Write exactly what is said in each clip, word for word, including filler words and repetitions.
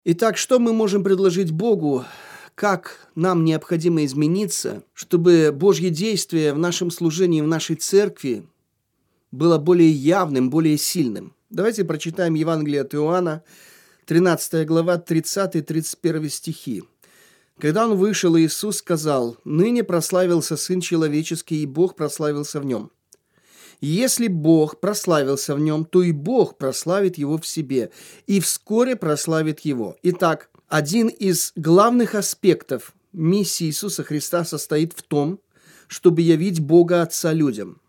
Итак, что мы можем предложить Богу? Как нам необходимо измениться, чтобы Божье действие в нашем служении, в нашей церкви было более явным, более сильным? Давайте прочитаем Евангелие от Иоанна, тринадцатая глава, тридцатый-тридцать первый стихи. «Когда он вышел, Иисус сказал: „Ныне прославился Сын Человеческий, и Бог прославился в нем. Если Бог прославился в нем, то и Бог прославит его в себе, и вскоре прославит его“». Итак, один из главных аспектов миссии Иисуса Христа состоит в том, чтобы явить Бога Отца людям.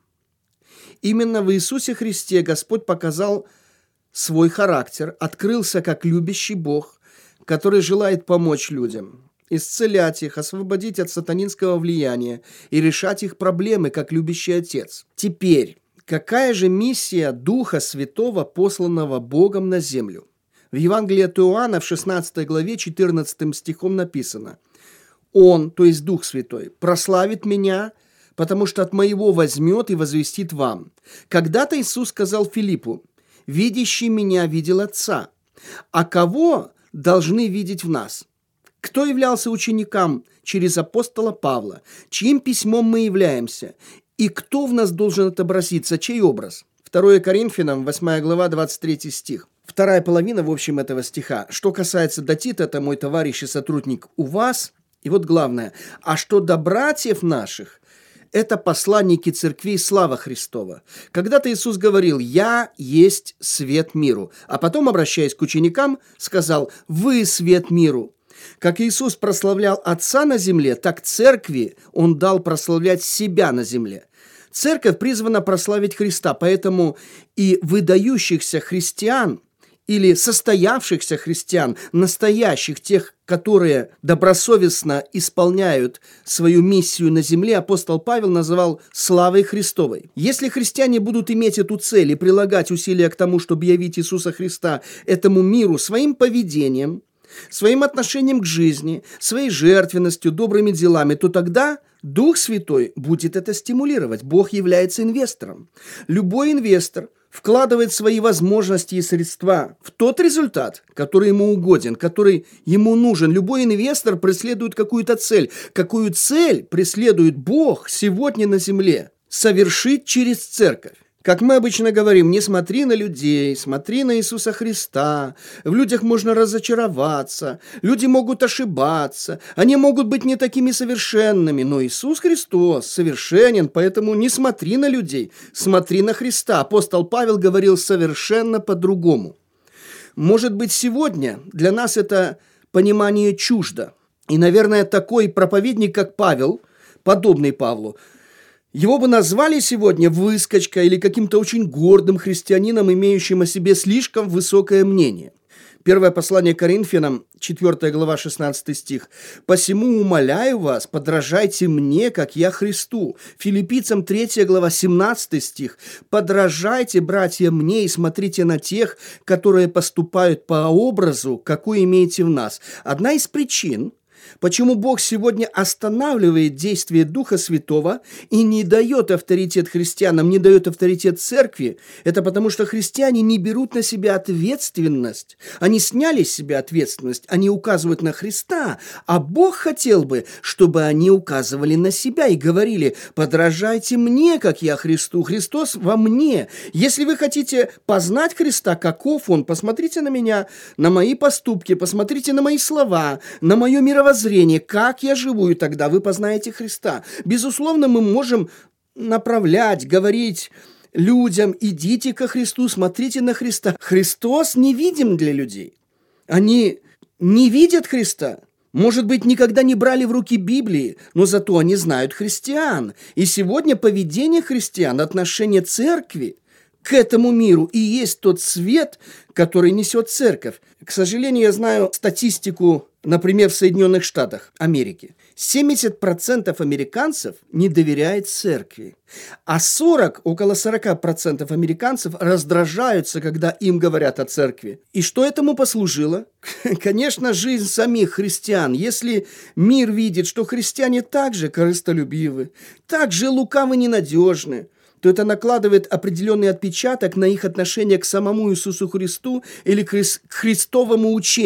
Именно в Иисусе Христе Господь показал свой характер, открылся как любящий Бог, который желает помочь людям, исцелять их, освободить от сатанинского влияния и решать их проблемы, как любящий Отец. Теперь, какая же миссия Духа Святого, посланного Богом на землю? В Евангелии от Иоанна в шестнадцатой главе четырнадцатым стихом написано: «Он, то есть Дух Святой, прославит меня, потому что от моего возьмет и возвестит вам». Когда-то Иисус сказал Филиппу: «Видящий меня видел Отца». А кого должны видеть в нас? Кто являлся ученикам через апостола Павла? Чьим письмом мы являемся? И кто в нас должен отобразиться? Чей образ? второе Коринфянам, восьмая глава, двадцать третий стих. Вторая половина, в общем, этого стиха. «Что касается до Тита, это мой товарищ и сотрудник у вас». И вот главное. «А что до братьев наших, это посланники церквей, слава Христова». Когда-то Иисус говорил: «Я есть свет миру». А потом, обращаясь к ученикам, сказал: «Вы свет миру». Как Иисус прославлял Отца на земле, так церкви Он дал прославлять себя на земле. Церковь призвана прославить Христа, поэтому и выдающихся христиан или состоявшихся христиан, настоящих, тех, которые добросовестно исполняют свою миссию на земле, апостол Павел называл славой Христовой. Если христиане будут иметь эту цель и прилагать усилия к тому, чтобы явить Иисуса Христа этому миру своим поведением, своим отношением к жизни, своей жертвенностью, добрыми делами, то тогда Дух Святой будет это стимулировать. Бог является инвестором. Любой инвестор вкладывает свои возможности и средства в тот результат, который ему угоден, который ему нужен. Любой инвестор преследует какую-то цель. Какую цель преследует Бог сегодня на земле? Совершить через церковь. Как мы обычно говорим, не смотри на людей, смотри на Иисуса Христа. В людях можно разочароваться, люди могут ошибаться, они могут быть не такими совершенными, но Иисус Христос совершенен, поэтому не смотри на людей, смотри на Христа. Апостол Павел говорил совершенно по-другому. Может быть, сегодня для нас это понимание чуждо. И, наверное, такой проповедник, как Павел, подобный Павлу, его бы назвали сегодня выскочкой или каким-то очень гордым христианином, имеющим о себе слишком высокое мнение. Первое послание Коринфянам, четвёртая глава, шестнадцатый стих. «Посему умоляю вас, подражайте мне, как я Христу». Филиппийцам третья глава, семнадцатый стих. «Подражайте, братья, мне и смотрите на тех, которые поступают по образу, какой имеете в нас». Одна из причин, почему Бог сегодня останавливает действие Духа Святого и не дает авторитет христианам, не дает авторитет церкви, это потому, что христиане не берут на себя ответственность. Они сняли с себя ответственность, они указывают на Христа, а Бог хотел бы, чтобы они указывали на себя и говорили: «Подражайте мне, как я Христу, Христос во мне». Если вы хотите познать Христа, каков Он, посмотрите на меня, на мои поступки, посмотрите на мои слова, на мое мировоззрение, как я живу, и тогда вы познаете Христа. Безусловно, мы можем направлять, говорить людям: идите ко Христу, смотрите на Христа. Христос невидим для людей. Они не видят Христа. Может быть, никогда не брали в руки Библии, но зато они знают христиан. И сегодня поведение христиан, отношение церкви к этому миру и есть тот свет, который несет церковь. К сожалению, я знаю статистику, например, в Соединенных Штатах Америки. семьдесят процентов американцев не доверяет церкви, а сорок, около сорок процентов американцев раздражаются, когда им говорят о церкви. И что этому послужило? Конечно, жизнь самих христиан. Если мир видит, что христиане также корыстолюбивы, также лукавы, ненадежны, то это накладывает определенный отпечаток на их отношение к самому Иисусу Христу или к христовому учению.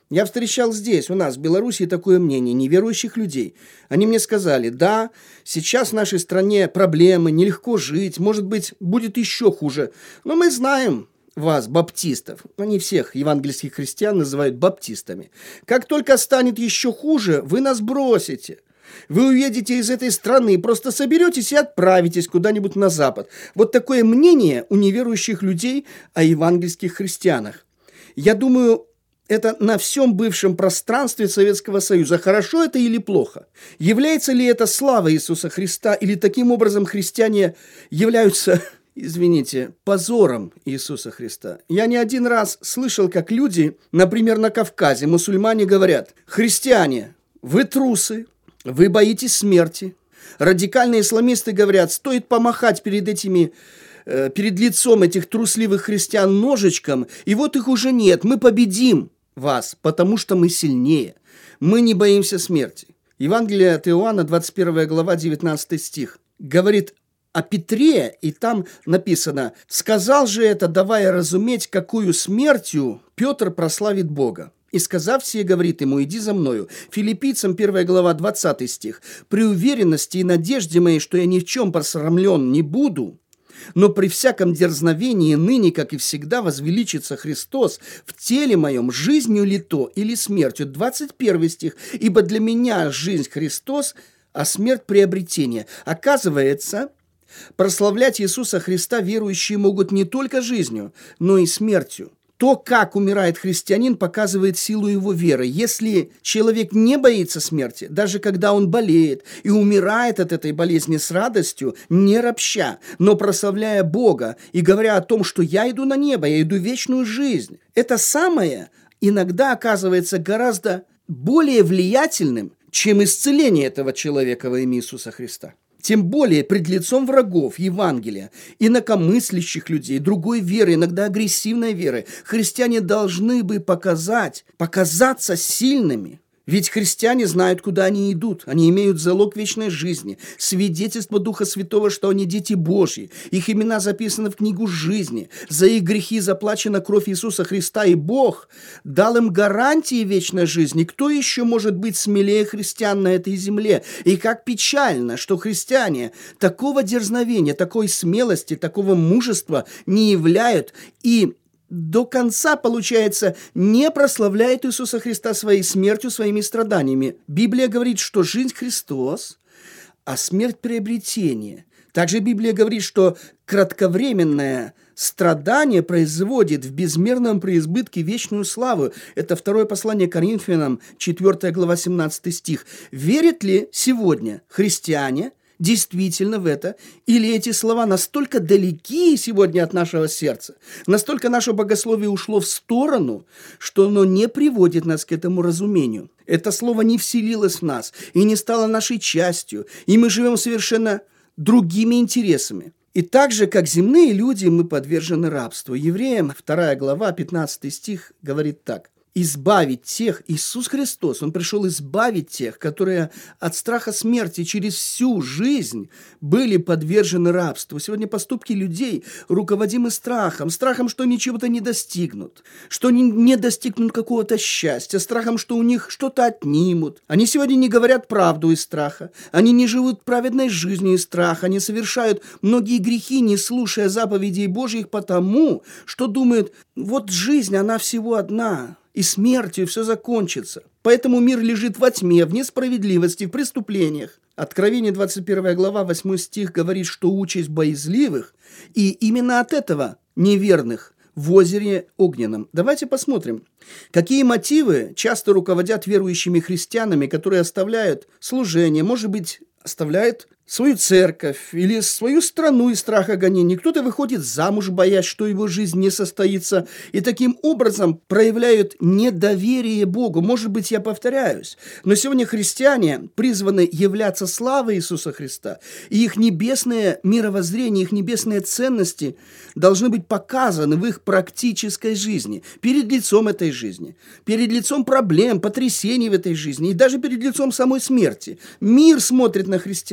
Я встречал здесь, у нас, в Беларуси, такое мнение неверующих людей. Они мне сказали, да, сейчас в нашей стране проблемы, нелегко жить, может быть, будет еще хуже. Но мы знаем вас, баптистов. Они всех евангельских христиан называют баптистами. Как только станет еще хуже, вы нас бросите. Вы уедете из этой страны, просто соберетесь и отправитесь куда-нибудь на запад. Вот такое мнение у неверующих людей о евангельских христианах. Я думаю, это на всем бывшем пространстве Советского Союза. Хорошо это или плохо? Является ли это слава Иисуса Христа, или таким образом христиане являются, извините, позором Иисуса Христа? Я не один раз слышал, как люди, например, на Кавказе, мусульмане говорят: христиане, вы трусы, вы боитесь смерти. Радикальные исламисты говорят: стоит помахать перед этими э, перед лицом этих трусливых христиан ножичком, и вот их уже нет, мы победим вас, потому что мы сильнее. Мы не боимся смерти. Евангелие от Иоанна, двадцать первая глава, девятнадцатый стих, говорит о Петре, и там написано: «Сказал же это, давая разуметь, какую смертью Петр прославит Бога. И сказав сие, говорит ему: иди за мною». Филиппийцам первая глава, двадцатый стих. «При уверенности и надежде моей, что я ни в чем посрамлен не буду, но при всяком дерзновении ныне, как и всегда, возвеличится Христос в теле моем, жизнью ли то или смертью». двадцать первый стих. «Ибо для меня жизнь Христос, а смерть приобретение». Оказывается, прославлять Иисуса Христа верующие могут не только жизнью, но и смертью. То, как умирает христианин, показывает силу его веры. Если человек не боится смерти, даже когда он болеет и умирает от этой болезни с радостью, не ропща, но прославляя Бога и говоря о том, что я иду на небо, я иду в вечную жизнь, это самое иногда оказывается гораздо более влиятельным, чем исцеление этого человека во имя Иисуса Христа. Тем более пред лицом врагов Евангелия, инакомыслящих людей, другой веры, иногда агрессивной веры, христиане должны бы показать, показаться сильными. Ведь христиане знают, куда они идут. Они имеют залог вечной жизни, свидетельство Духа Святого, что они дети Божьи. Их имена записаны в книгу жизни. За их грехи заплачена кровь Иисуса Христа, и Бог дал им гарантии вечной жизни. Кто еще может быть смелее христиан на этой земле? И как печально, что христиане такого дерзновения, такой смелости, такого мужества не являют и до конца, получается, не прославляет Иисуса Христа своей смертью, своими страданиями. Библия говорит, что жизнь Христос, а смерть приобретение. Также Библия говорит, что кратковременное страдание производит в безмерном преизбытке вечную славу. Это второе послание Коринфянам, четвёртая глава, семнадцатый стих. Верят ли сегодня христиане действительно в это? Или эти слова настолько далеки сегодня от нашего сердца, настолько наше богословие ушло в сторону, что оно не приводит нас к этому разумению? Это слово не вселилось в нас и не стало нашей частью, и мы живем совершенно другими интересами. И так же, как земные люди, мы подвержены рабству. Евреям вторая глава, пятнадцатый стих говорит так: избавить тех, Иисус Христос, Он пришел избавить тех, которые от страха смерти через всю жизнь были подвержены рабству. Сегодня поступки людей руководимы страхом, страхом, что они чего-то не достигнут, что они не достигнут какого-то счастья, страхом, что у них что-то отнимут. Они сегодня не говорят правду из страха, они не живут праведной жизнью из страха, они совершают многие грехи, не слушая заповедей Божьих, потому что думают: вот жизнь, она всего одна, и смертью все закончится. Поэтому мир лежит во тьме, в несправедливости, в преступлениях. Откровение двадцать первая глава, восьмой стих говорит, что участь боязливых, и именно от этого неверных, в озере огненном. Давайте посмотрим, какие мотивы часто руководят верующими христианами, которые оставляют служение, может быть, оставляют свою церковь или свою страну из страха гонений. Кто-то выходит замуж, боясь, что его жизнь не состоится, и таким образом проявляют недоверие Богу. Может быть, я повторяюсь, но сегодня христиане призваны являться славой Иисуса Христа, и их небесное мировоззрение, их небесные ценности должны быть показаны в их практической жизни, перед лицом этой жизни, перед лицом проблем, потрясений в этой жизни, и даже перед лицом самой смерти. Мир смотрит на христиан.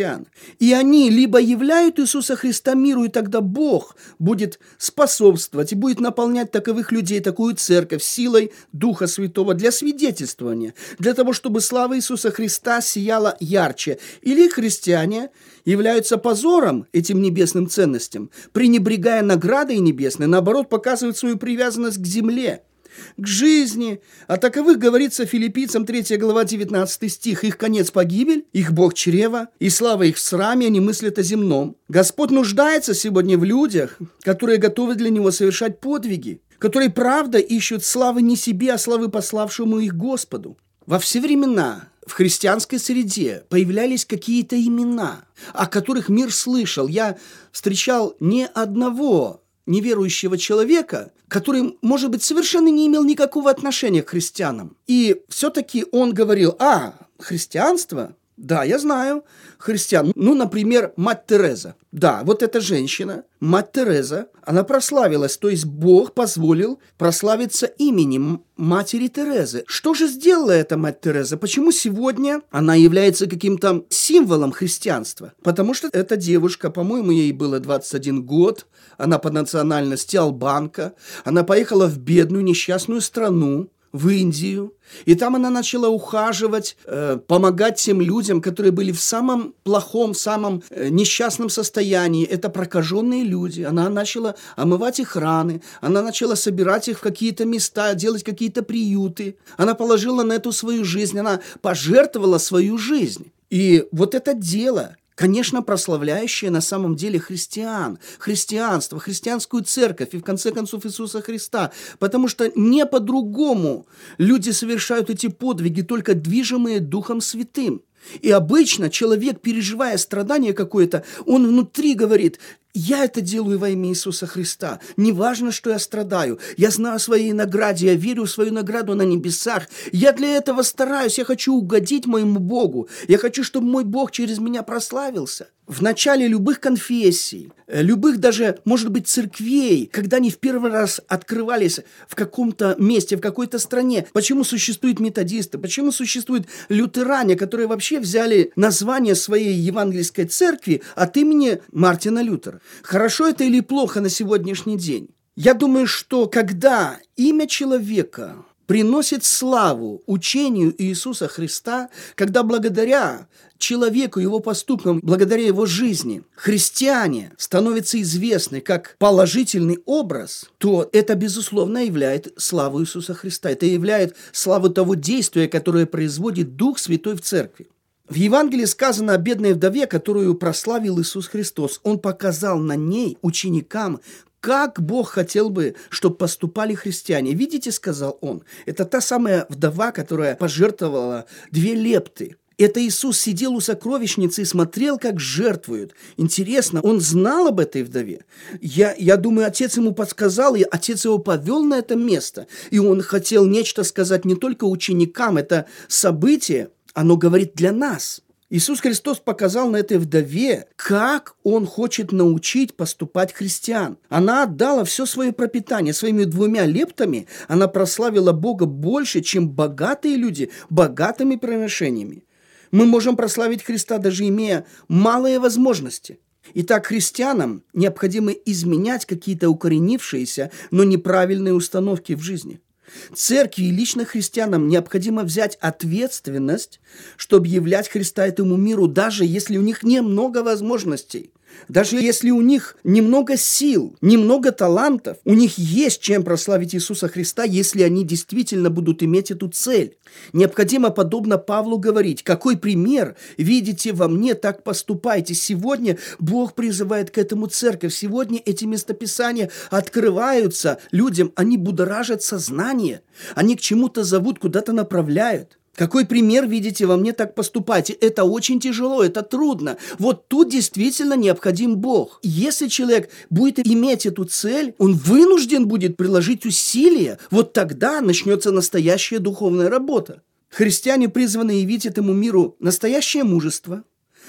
И они либо являют Иисуса Христа миру, и тогда Бог будет способствовать и будет наполнять таковых людей, такую церковь силой Духа Святого для свидетельствования, для того, чтобы слава Иисуса Христа сияла ярче. Или христиане являются позором этим небесным ценностям, пренебрегая наградой небесной, наоборот, показывают свою привязанность к земле, к жизни. О таковых говорится Филиппийцам третья глава девятнадцатый стих. Их конец погибель, их Бог чрево, и слава их в сраме, они мыслят о земном. Господь нуждается сегодня в людях, которые готовы для Него совершать подвиги, которые правда ищут славы не себе, а славы пославшему их Господу. Во все времена в христианской среде появлялись какие-то имена, о которых мир слышал. Я встречал не одного неверующего человека, который, может быть, совершенно не имел никакого отношения к христианам. И все-таки он говорил: а, христианство? Да, я знаю христиан. Ну, например, мать Тереза. Да, вот эта женщина, мать Тереза, она прославилась, то есть Бог позволил прославиться именем матери Терезы. Что же сделала эта мать Тереза? Почему сегодня она является каким-то символом христианства? Потому что эта девушка, по-моему, ей было двадцать один год, она по национальности албанка, она поехала в бедную несчастную страну, в Индию, и там она начала ухаживать, э, помогать тем людям, которые были в самом плохом, самом э, несчастном состоянии. Это прокаженные люди. Она начала омывать их раны, она начала собирать их в какие-то места, делать какие-то приюты. Она положила на эту свою жизнь, она пожертвовала свою жизнь. И вот это дело, конечно, прославляющее на самом деле христиан, христианство, христианскую церковь и, в конце концов, Иисуса Христа. Потому что не по-другому люди совершают эти подвиги, только движимые Духом Святым. И обычно человек, переживая страдание какое-то, он внутри говорит: я это делаю во имя Иисуса Христа. Неважно, что я страдаю. Я знаю о своей награде, я верю в свою награду на небесах. Я для этого стараюсь, я хочу угодить моему Богу. Я хочу, чтобы мой Бог через меня прославился. В начале любых конфессий, любых даже, может быть, церквей, когда они в первый раз открывались в каком-то месте, в какой-то стране, почему существуют методисты, почему существуют лютеране, которые вообще взяли название своей евангельской церкви от имени Мартина Лютера. Хорошо это или плохо на сегодняшний день? Я думаю, что когда имя человека приносит славу учению Иисуса Христа, когда благодаря человеку, его поступкам, благодаря его жизни, христиане становятся известны как положительный образ, то это, безусловно, являет славу Иисуса Христа. Это являет славу того действия, которое производит Дух Святой в церкви. В Евангелии сказано о бедной вдове, которую прославил Иисус Христос. Он показал на ней ученикам, как Бог хотел бы, чтобы поступали христиане. Видите, сказал он, это та самая вдова, которая пожертвовала две лепты. Это Иисус сидел у сокровищницы и смотрел, как жертвуют. Интересно, он знал об этой вдове. Я, я думаю, отец ему подсказал, и отец его повел на это место. И он хотел нечто сказать не только ученикам. Это событие, оно говорит для нас. Иисус Христос показал на этой вдове, как Он хочет научить поступать христиан. Она отдала все свое пропитание. Своими двумя лептами она прославила Бога больше, чем богатые люди, богатыми приношениями. Мы можем прославить Христа, даже имея малые возможности. Итак, христианам необходимо изменять какие-то укоренившиеся, но неправильные установки в жизни. Церкви и лично христианам необходимо взять ответственность, чтобы являть Христа этому миру, даже если у них немного возможностей, даже если у них немного сил, немного талантов, у них есть чем прославить Иисуса Христа, если они действительно будут иметь эту цель. Необходимо, подобно Павлу, говорить: какой пример видите во мне, так поступайте. Сегодня Бог призывает к этому церковь. Сегодня эти местописания открываются людям, они будоражат сознание, они к чему-то зовут, куда-то направляют. Какой пример видите во мне, так поступайте. Это очень тяжело, это трудно. Вот тут действительно необходим Бог. Если человек будет иметь эту цель, он вынужден будет приложить усилия. Вот тогда начнется настоящая духовная работа. Христиане призваны явить этому миру настоящее мужество,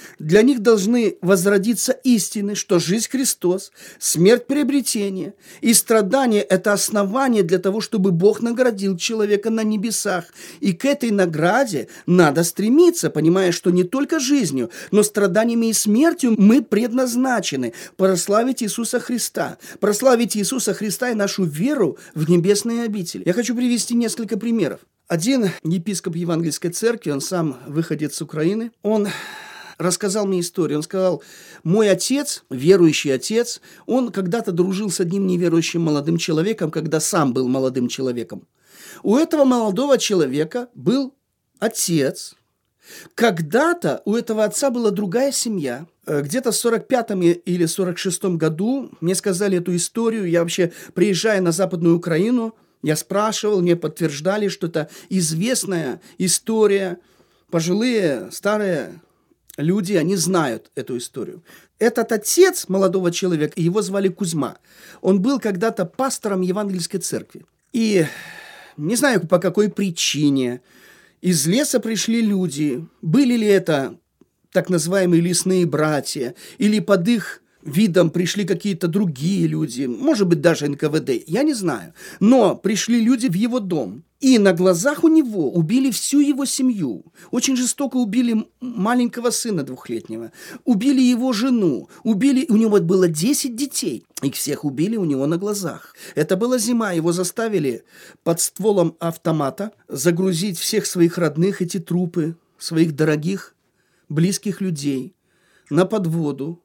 Для них должны возродиться истины, что жизнь Христос, смерть приобретение и страдание – это основание для того, чтобы Бог наградил человека на небесах. И к этой награде надо стремиться, понимая, что не только жизнью, но страданиями и смертью мы предназначены прославить Иисуса Христа, прославить Иисуса Христа и нашу веру в небесные обители. Я хочу привести несколько примеров. Один епископ Евангельской церкви, он сам выходец с Украины, он рассказал мне историю. Он сказал, мой отец, верующий отец, он когда-то дружил с одним неверующим молодым человеком, когда сам был молодым человеком. У этого молодого человека был отец. Когда-то у этого отца была другая семья. Где-то в сорок пятом или сорок шестом году мне сказали эту историю. Я вообще, приезжая на Западную Украину, я спрашивал, мне подтверждали, что это известная история. Пожилые, старые люди, они знают эту историю. Этот отец молодого человека, его звали Кузьма. Он был когда-то пастором Евангельской церкви. И не знаю, по какой причине из леса пришли люди. Были ли это так называемые лесные братья, или под их видом пришли какие-то другие люди, может быть, даже эн ка вэ дэ, я не знаю. Но пришли люди в его дом, и на глазах у него убили всю его семью. Очень жестоко убили маленького сына двухлетнего, убили его жену, убили, у него было десять детей, их всех убили у него на глазах. Это была зима, его заставили под стволом автомата загрузить всех своих родных, эти трупы, своих дорогих, близких людей, на подводу,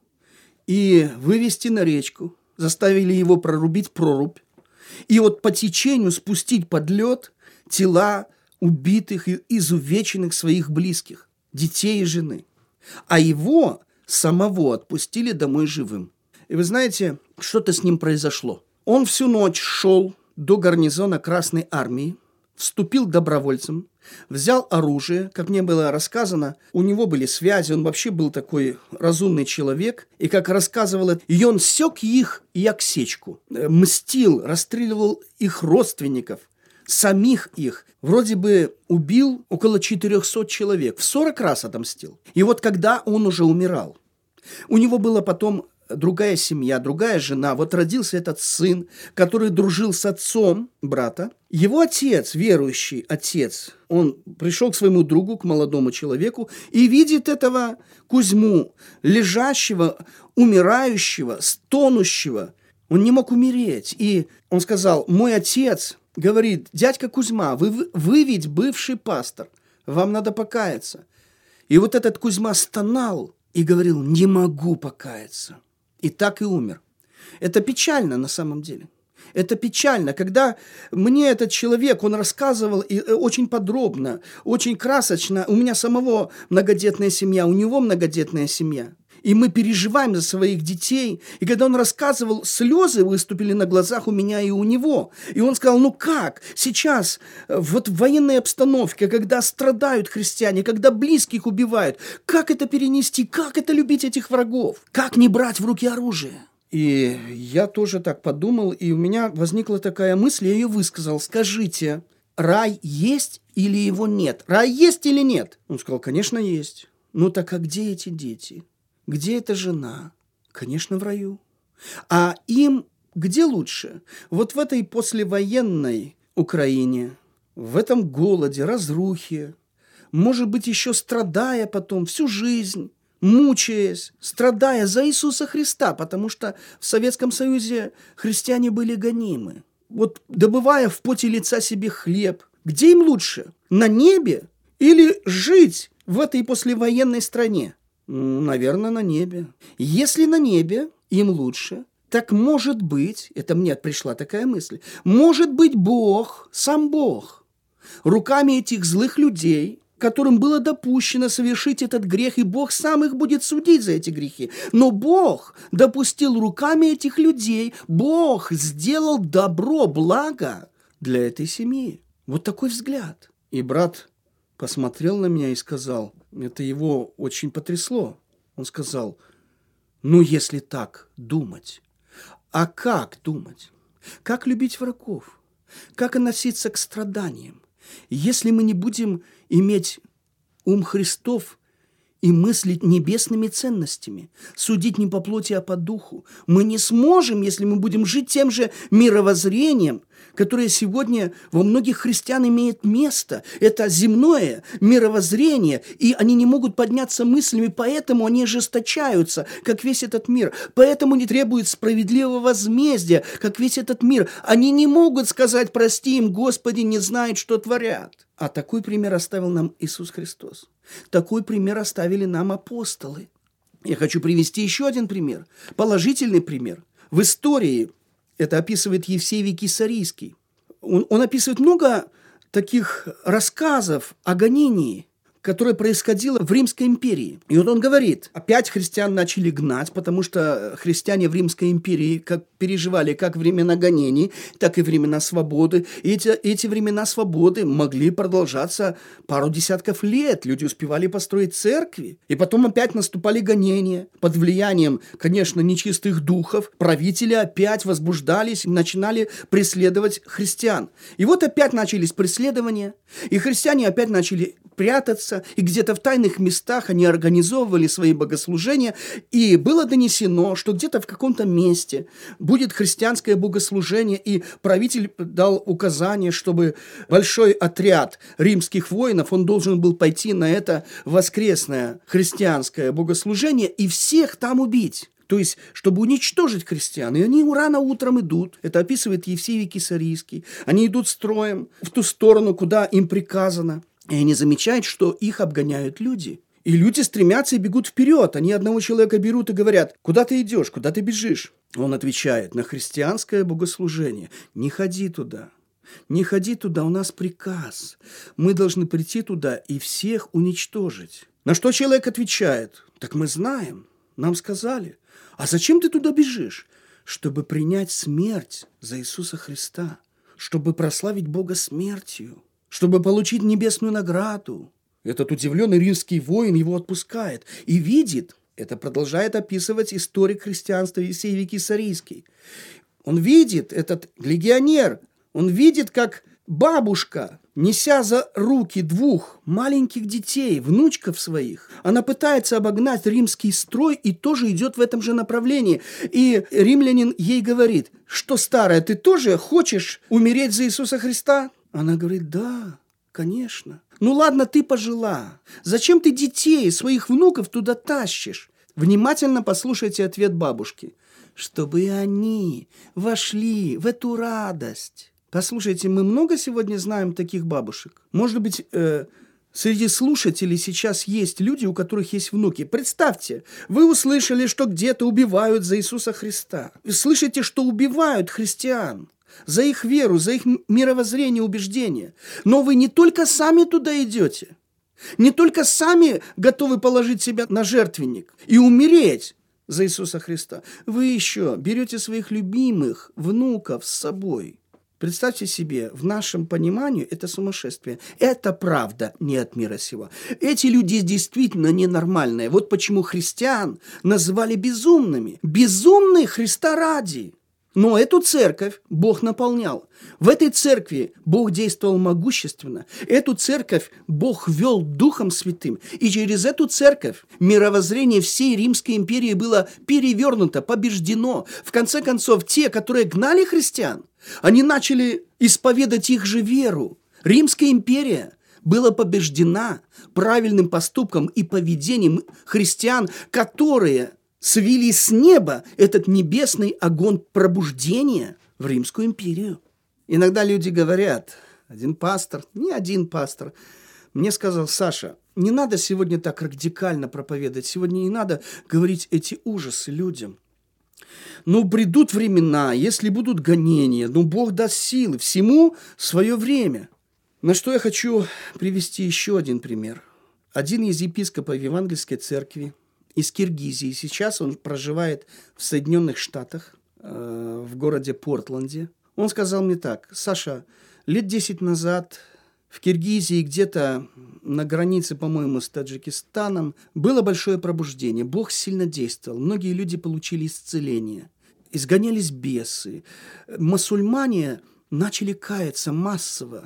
и вывести на речку, заставили его прорубить прорубь, и вот по течению спустить под лед тела убитых и изувеченных своих близких, детей и жены. А его самого отпустили домой живым. И вы знаете, что-то с ним произошло. Он всю ночь шел до гарнизона Красной Армии, вступил добровольцем, взял оружие, как мне было рассказано, у него были связи, он вообще был такой разумный человек, и как рассказывал это, и он сёк их, як сечку, мстил, расстреливал их родственников, самих их, вроде бы убил около четырехсот человек, в сорок раз отомстил. И вот когда он уже умирал, у него было потом другая семья, другая жена. Вот родился этот сын, который дружил с отцом брата. Его отец, верующий отец, он пришел к своему другу, к молодому человеку, и видит этого Кузьму, лежащего, умирающего, стонущего. Он не мог умереть. И он сказал, мой отец говорит, дядька Кузьма, вы, вы ведь бывший пастор, вам надо покаяться. И вот этот Кузьма стонал и говорил, не могу покаяться. И так и умер. Это печально на самом деле. Это печально, когда мне этот человек, он рассказывал и очень подробно, очень красочно. У меня самого многодетная семья, у него многодетная семья. И мы переживаем за своих детей. И когда он рассказывал, слезы выступили на глазах у меня и у него. И он сказал, ну как сейчас, вот в военной обстановке, когда страдают христиане, когда близких убивают, как это перенести, как это любить этих врагов, как не брать в руки оружие? И я тоже так подумал, и у меня возникла такая мысль, я ее высказал. Скажите, рай есть или его нет? Рай есть или нет? Он сказал, конечно, есть. Ну так а где эти дети? Где эта жена? Конечно, в раю. А им где лучше? Вот в этой послевоенной Украине, в этом голоде, разрухе, может быть, еще страдая потом всю жизнь, мучаясь, страдая за Иисуса Христа, потому что в Советском Союзе христиане были гонимы. Вот добывая в поте лица себе хлеб, где им лучше? На небе или жить в этой послевоенной стране? Наверное, на небе. Если на небе им лучше, так может быть, это мне пришла такая мысль, может быть Бог, сам Бог, руками этих злых людей, которым было допущено совершить этот грех, и Бог сам их будет судить за эти грехи. Но Бог допустил руками этих людей, Бог сделал добро, благо для этой семьи. Вот такой взгляд. И брат посмотрел на меня и сказал, это его очень потрясло. Он сказал, ну если так думать, а как думать? Как любить врагов? Как относиться к страданиям? Если мы не будем иметь ум Христов и мыслить небесными ценностями, судить не по плоти, а по духу. Мы не сможем, если мы будем жить тем же мировоззрением, которое сегодня во многих христиан имеет место. Это земное мировоззрение, и они не могут подняться мыслями, поэтому они ожесточаются, как весь этот мир. Поэтому не требуют справедливого возмездия, как весь этот мир. Они не могут сказать: прости им, Господи, не знают, что творят. А такой пример оставил нам Иисус Христос. Такой пример оставили нам апостолы. Я хочу привести еще один пример, положительный пример. В истории это описывает Евсевий Кесарийский. Он, он описывает много таких рассказов о гонении, которое происходило в Римской империи. И вот он говорит, опять христиан начали гнать, потому что христиане в Римской империи как переживали как времена гонений, так и времена свободы. И эти, эти времена свободы могли продолжаться пару десятков лет. Люди успевали построить церкви. И потом опять наступали гонения. Под влиянием, конечно, нечистых духов правители опять возбуждались и начинали преследовать христиан. И вот опять начались преследования. И христиане опять начали прятаться, и где-то в тайных местах они организовывали свои богослужения, и было донесено, что где-то в каком-то месте будет христианское богослужение, и правитель дал указание, чтобы большой отряд римских воинов, он должен был пойти на это воскресное христианское богослужение и всех там убить. То есть, чтобы уничтожить христиан. И они рано утром идут. Это описывает Евсевий Кесарийский. Они идут строем в ту сторону, куда им приказано. И они замечают, что их обгоняют люди. И люди стремятся и бегут вперед. Они одного человека берут и говорят: куда ты идешь, куда ты бежишь? Он отвечает: на христианское богослужение. Не ходи туда. Не ходи туда, у нас приказ. Мы должны прийти туда и всех уничтожить. На что человек отвечает: так мы знаем, нам сказали. А зачем ты туда бежишь? Чтобы принять смерть за Иисуса Христа. Чтобы прославить Бога смертью. Чтобы получить небесную награду. Этот удивленный римский воин его отпускает и видит, это продолжает описывать историк христианства Евсевий Кесарийский. Он видит, этот легионер, он видит, как бабушка, неся за руки двух маленьких детей, внучков своих, она пытается обогнать римский строй и тоже идет в этом же направлении. И римлянин ей говорит: что, старая, ты тоже хочешь умереть за Иисуса Христа? Она говорит: да, конечно. Ну ладно, ты пожила. Зачем ты детей, своих внуков туда тащишь? Внимательно послушайте ответ бабушки. Чтобы и они вошли в эту радость. Послушайте, мы много сегодня знаем таких бабушек. Может быть, э, среди слушателей сейчас есть люди, у которых есть внуки. Представьте, вы услышали, что где-то убивают за Иисуса Христа. Вы слышите, что убивают христиан. За их веру, за их мировоззрение, убеждения. Но вы не только сами туда идете, не только сами готовы положить себя на жертвенник и умереть за Иисуса Христа. Вы еще берете своих любимых внуков с собой. Представьте себе, в нашем понимании это сумасшествие. Это правда не от мира сего. Эти люди действительно ненормальные. Вот почему христиан называли безумными. Безумные Христа ради. Но эту церковь Бог наполнял. В этой церкви Бог действовал могущественно. Эту церковь Бог вел Духом Святым. И через эту церковь мировоззрение всей Римской империи было перевернуто, побеждено. В конце концов, те, которые гнали христиан, они начали исповедать их же веру. Римская империя была побеждена правильным поступком и поведением христиан, которые свели с неба этот небесный огонь пробуждения в Римскую империю. Иногда люди говорят, один пастор, не один пастор, мне сказал: Саша, не надо сегодня так радикально проповедовать, сегодня не надо говорить эти ужасы людям. Ну, придут времена, если будут гонения, ну, Бог даст силы, всему свое время. На что я хочу привести еще один пример. Один из епископов Евангельской церкви из Киргизии. Сейчас он проживает в Соединенных Штатах, э, в городе Портленде. Он сказал мне так: Саша, лет десять назад в Киргизии, где-то на границе, по-моему, с Таджикистаном, было большое пробуждение. Бог сильно действовал. Многие люди получили исцеление. Изгонялись бесы. Мусульмане начали каяться массово.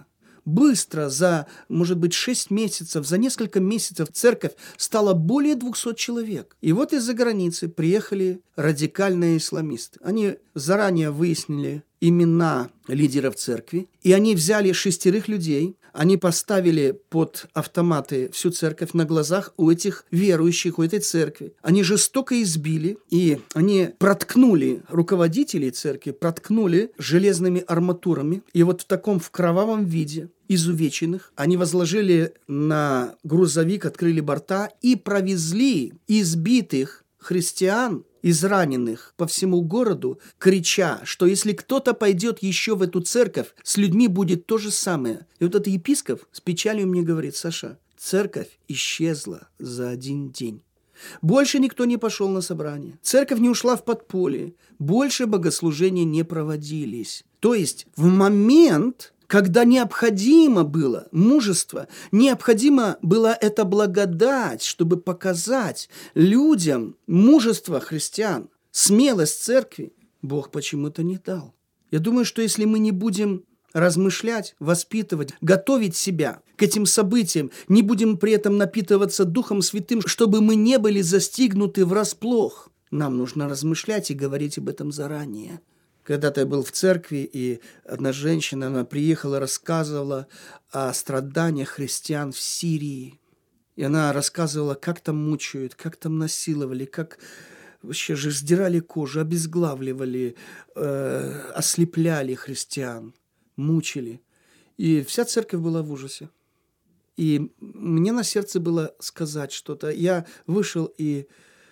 быстро, за, может быть, шесть месяцев, за несколько месяцев церковь стала более двухсот человек. И вот из-за границы приехали радикальные исламисты. Они заранее выяснили имена лидеров церкви, и они взяли шестерых людей, они поставили под автоматы всю церковь на глазах у этих верующих, у этой церкви. Они жестоко избили, и они проткнули руководителей церкви, проткнули железными арматурами, и вот в таком в кровавом виде, изувеченных, они возложили на грузовик, открыли борта и провезли избитых христиан, израненных по всему городу, крича, что если кто-то пойдет еще в эту церковь, с людьми будет то же самое. И вот этот епископ с печалью мне говорит: Саша, церковь исчезла за один день. Больше никто не пошел на собрание. Церковь не ушла в подполье. Больше богослужения не проводились. То есть в момент, когда необходимо было мужество, необходимо была эта благодать, чтобы показать людям мужество христиан, смелость церкви, Бог почему-то не дал. Я думаю, что если мы не будем размышлять, воспитывать, готовить себя к этим событиям, не будем при этом напитываться Духом Святым, чтобы мы не были застигнуты врасплох, нам нужно размышлять и говорить об этом заранее. Когда-то я был в церкви, и одна женщина, она приехала, рассказывала о страданиях христиан в Сирии. И она рассказывала, как там мучают, как там насиловали, как вообще же сдирали кожу, обезглавливали, э, ослепляли христиан, мучили. И вся церковь была в ужасе. И мне на сердце было сказать что-то. Я вышел, и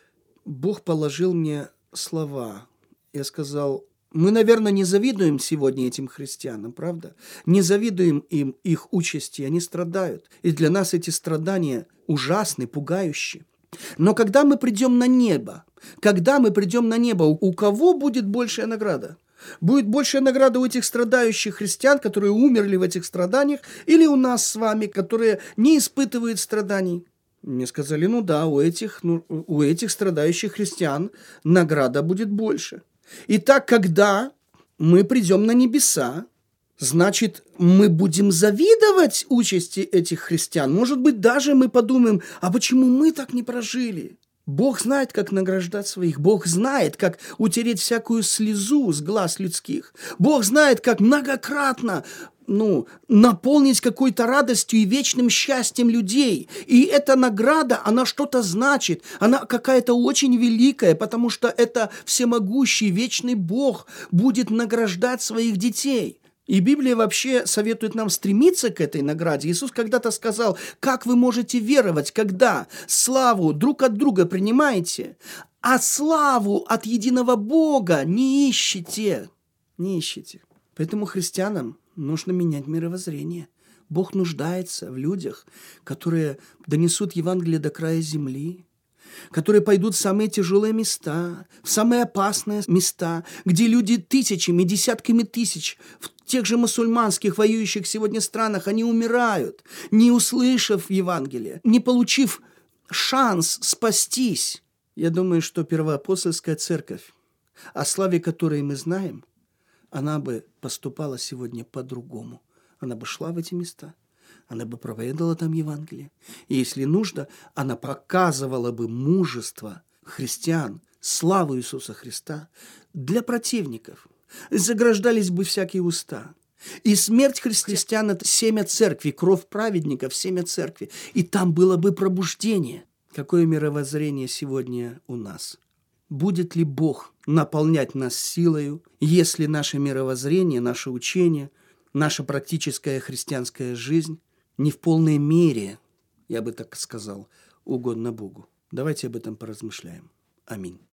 Бог положил мне слова. Я сказал: мы, наверное, не завидуем сегодня этим христианам, правда? Не завидуем им их участи, они страдают. И для нас эти страдания ужасны, пугающие. Но когда мы придем на небо, когда мы придем на небо, у кого будет большая награда? Будет большая награда у этих страдающих христиан, которые умерли в этих страданиях, или у нас с вами, которые не испытывают страданий? Мне сказали: ну да, у этих, ну, у этих страдающих христиан награда будет больше. Итак, когда мы придем на небеса, значит, мы будем завидовать участи этих христиан. Может быть, даже мы подумаем: а почему мы так не прожили? Бог знает, как награждать своих. Бог знает, как утереть всякую слезу с глаз людских. Бог знает, как многократно ну, наполнить какой-то радостью и вечным счастьем людей. И эта награда, она что-то значит. Она какая-то очень великая, потому что это всемогущий, вечный Бог будет награждать своих детей. И Библия вообще советует нам стремиться к этой награде. Иисус когда-то сказал: как вы можете веровать, когда славу друг от друга принимаете, а славу от единого Бога не ищете. Не ищете. Поэтому христианам нужно менять мировоззрение. Бог нуждается в людях, которые донесут Евангелие до края земли, которые пойдут в самые тяжелые места, в самые опасные места, где люди тысячами, десятками тысяч в тех же мусульманских воюющих сегодня странах, они умирают, не услышав Евангелие, не получив шанс спастись. Я думаю, что первоапостольская церковь, о славе которой мы знаем, она бы поступала сегодня по-другому. Она бы шла в эти места, она бы проповедовала там Евангелие. И если нужно, она показывала бы мужество христиан, славу Иисуса Христа для противников. Заграждались бы всякие уста. И смерть христиан – это семя церкви, кровь праведников – семя церкви. И там было бы пробуждение. Какое мировоззрение сегодня у нас? Будет ли Бог наполнять нас силою, если наше мировоззрение, наше учение, наша практическая христианская жизнь не в полной мере, я бы так сказал, угодно Богу? Давайте об этом поразмышляем. Аминь.